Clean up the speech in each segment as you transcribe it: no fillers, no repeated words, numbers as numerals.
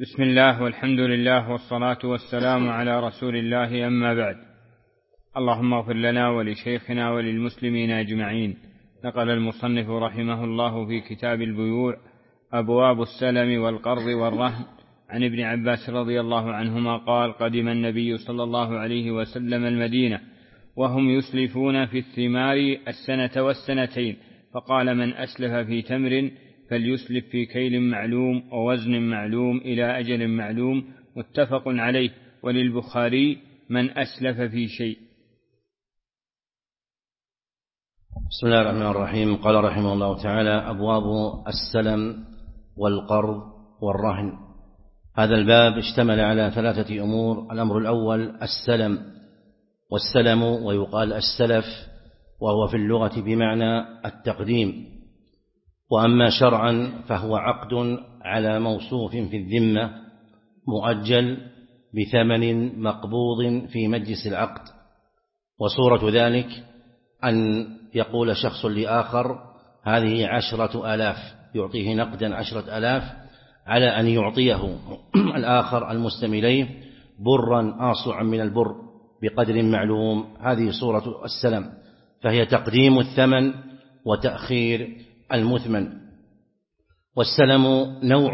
بسم الله والحمد لله والصلاة والسلام على رسول الله، أما بعد. اللهم اغفر لنا ولشيخنا وللمسلمين أجمعين. نقل المصنف رحمه الله في كتاب البيوع أبواب السلم والقرض والرهن عن ابن عباس رضي الله عنهما قال: قدم النبي صلى الله عليه وسلم المدينة وهم يسلفون في الثمار السنة والسنتين، فقال: من أسلف في تمر فليسلف في كيل معلوم ووزن معلوم إلى أجل معلوم، متفق عليه. وللبخاري: من أسلف في شيء. بسم الله الرحمن الرحيم. قال رحمه الله تعالى: أبواب السلم والقرض والرهن. هذا الباب اشتمل على 3 أمور. الأمر الأول السلم، والسلم ويقال السلف، وهو في اللغة بمعنى التقديم، وأما شرعا فهو عقد على موصوف في الذمة مؤجل بثمن مقبوض في مجلس العقد. وصورة ذلك أن يقول شخص لآخر: هذه 10,000، يعطيه نقدا 10,000 على أن يعطيه الآخر المسلم إليه برا آصعا من البر بقدر معلوم. هذه صورة السلم، فهي تقديم الثمن وتأخير المثمن. والسلم نوع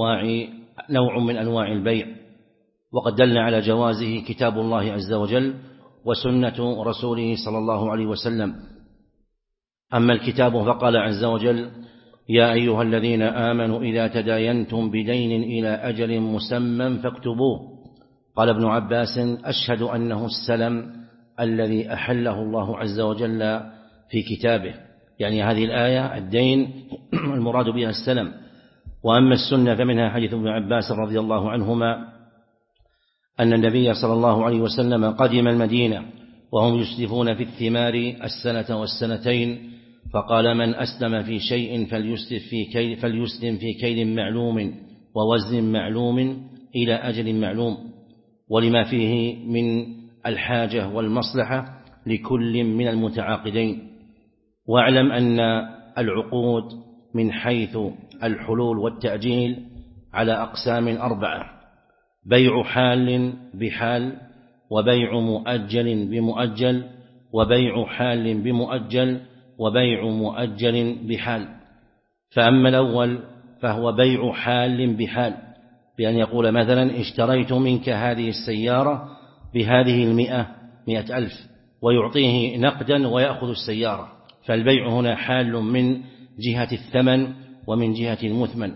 من أنواع البيع، وقد دل على جوازه كتاب الله عز وجل وسنة رسوله صلى الله عليه وسلم. أما الكتاب فقال عز وجل: يا أيها الذين آمنوا إذا تداينتم بدين إلى أجل مسمى فاكتبوه. قال ابن عباس: أشهد أنه السلم الذي أحله الله عز وجل في كتابه، يعني هذه الآية الدين المراد بها السلم. وأما السنة فمنها حديث ابن عباس رضي الله عنهما أن النبي صلى الله عليه وسلم قدم المدينة وهم يسلفون في الثمار السنة والسنتين، فقال: من أسلم في شيء فليسلم في كيل معلوم ووزن معلوم إلى أجل معلوم، ولما فيه من الحاجة والمصلحة لكل من المتعاقدين. واعلم أن العقود من حيث الحلول والتأجيل على أقسام 4: بيع حال بحال، وبيع مؤجل بمؤجل، وبيع حال بمؤجل، وبيع مؤجل بحال. فأما الأول فهو بيع حال بحال، بأن يقول مثلا: اشتريت منك هذه السيارة بهذه 100,000، ويعطيه نقدا ويأخذ السيارة. فالبيع هنا حال من جهة الثمن ومن جهة المثمن.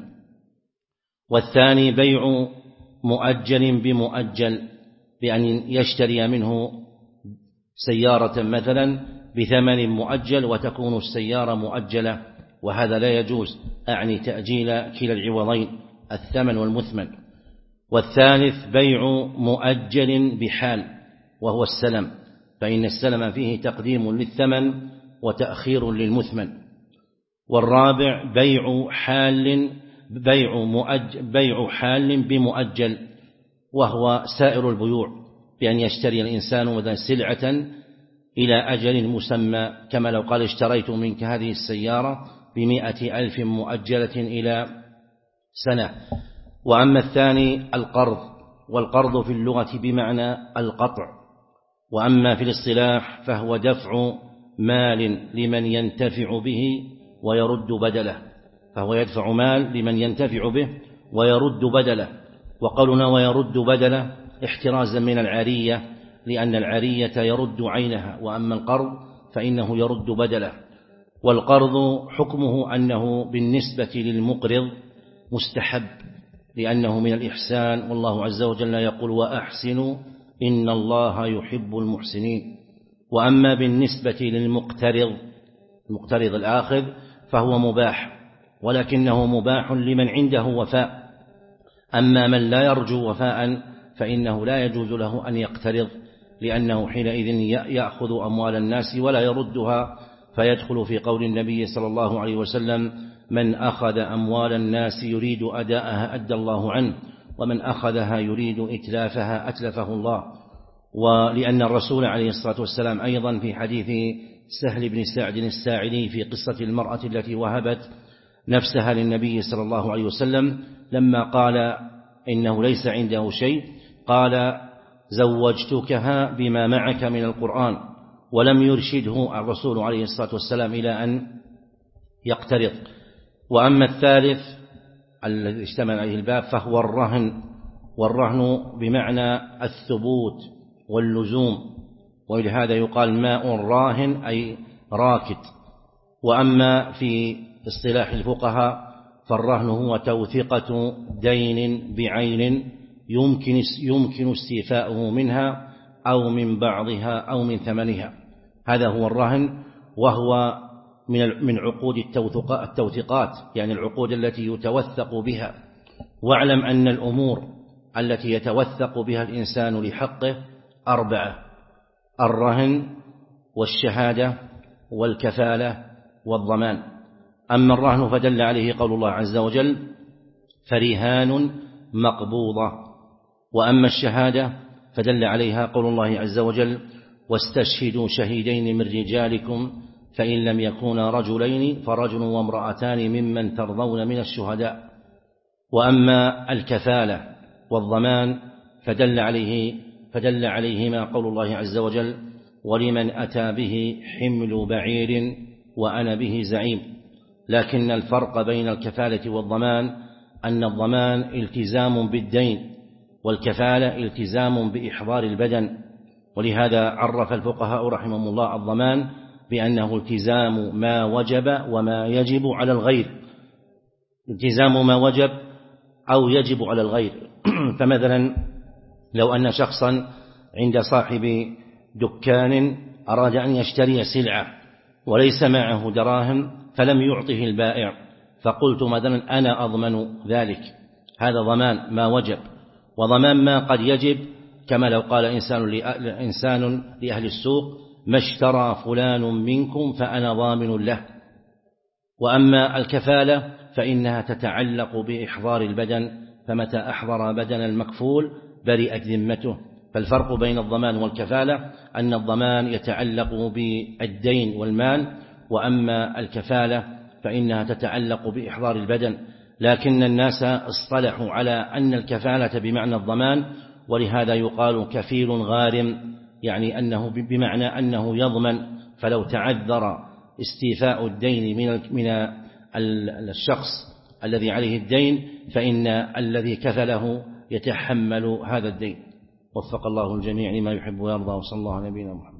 والثاني بيع مؤجل بمؤجل، بأن يشتري منه سيارة مثلا بثمن مؤجل وتكون السيارة مؤجلة، وهذا لا يجوز، أعني تأجيل كلا العوضين الثمن والمثمن. والثالث بيع مؤجل بحال، وهو السلم، فإن السلم فيه تقديم للثمن وتأخير للمثمن. والرابع بيع حال بمؤجل، وهو سائر البيوع، بأن يشتري الإنسان مثلا سلعة إلى أجل مسمى، كما لو قال: اشتريت منك هذه السيارة ب100,000 مؤجلة إلى سنة. وأما الثاني القرض، والقرض في اللغة بمعنى القطع، وأما في الاصطلاح فهو دفع مال لمن ينتفع به ويرد بدله، فهو يدفع مال لمن ينتفع به ويرد بدله. وقولنا ويرد بدله احترازا من العارية، لأن العارية يرد عينها، وأما القرض فإنه يرد بدله. والقرض حكمه أنه بالنسبة للمقرض مستحب، لأنه من الإحسان، والله عز وجل يقول: وأحسنوا إن الله يحب المحسنين. وأما بالنسبة المقترض الآخذ فهو مباح، ولكنه مباح لمن عنده وفاء. أما من لا يرجو وفاء فإنه لا يجوز له أن يقترض، لأنه حينئذ يأخذ أموال الناس ولا يردها، فيدخل في قول النبي صلى الله عليه وسلم: من أخذ أموال الناس يريد أداءها أدى الله عنه، ومن أخذها يريد إتلافها أتلفه الله. ولأن الرسول عليه الصلاة والسلام أيضا في حديث سهل بن سعد الساعدي في قصة المرأة التي وهبت نفسها للنبي صلى الله عليه وسلم، لما قال: إنه ليس عنده شيء، قال زوجتكها بما معك من القرآن، ولم يرشده الرسول عليه الصلاة والسلام إلى أن يقترض. وأما الثالث الذي اشتمل عليه الباب فهو الرهن، والرهن بمعنى الثبوت واللزوم، ولهذا يقال ماء راهن أي راكد. وأما في اصطلاح الفقهاء فالرهن هو توثيقة دين بعين يمكن استيفاؤه منها أو من بعضها أو من ثمنها، هذا هو الرهن، وهو من عقود التوثيقات، يعني العقود التي يتوثق بها. واعلم أن الأمور التي يتوثق بها الإنسان لحقه 4: الرهن والشهادة والكفالة والضمان. أما الرهن فدل عليه قول الله عز وجل فرهان مقبوضة، وأما الشهادة فدل عليها قول الله عز وجل واستشهدوا شهيدين من رجالكم فإن لم يكونا رجلين فرجل وامرأتان ممن ترضون من الشهداء. وأما الكفالة والضمان فدل عليهما قول الله عز وجل ولمن أتى به حمل بعير وأنا به زعيم. لكن الفرق بين الكفالة والضمان أن الضمان التزام بالدين، والكفالة التزام بإحضار البدن. ولهذا عرف الفقهاء رحمهم الله الضمان بأنه التزام ما وجب وما يجب على الغير، التزام ما وجب أو يجب على الغير. فمثلا لو أن شخصا عند صاحب دكان أراد أن يشتري سلعة وليس معه دراهم فلم يعطه البائع، فقلت مثلا أنا أضمن ذلك، هذا ضمان ما وجب. وضمان ما قد يجب، كما لو قال إنسان لأهل السوق ما اشترى فلان منكم فأنا ضامن له. وأما الكفالة فإنها تتعلق بإحضار البدن، فمتى أحضر بدن المكفول برئت ذمته. فالفرق بين الضمان والكفالة أن الضمان يتعلق بالدين والمال، وأما الكفالة فإنها تتعلق بإحضار البدن. لكن الناس اصطلحوا على أن الكفالة بمعنى الضمان، ولهذا يقال كفيل غارم، يعني أنه بمعنى أنه يضمن، فلو تعذر استيفاء الدين من الشخص الذي عليه الدين فإن الذي كفله يتحمل هذا الدين. وفق الله الجميع لما يحب ويرضى، وصلى الله على نبينا محمد.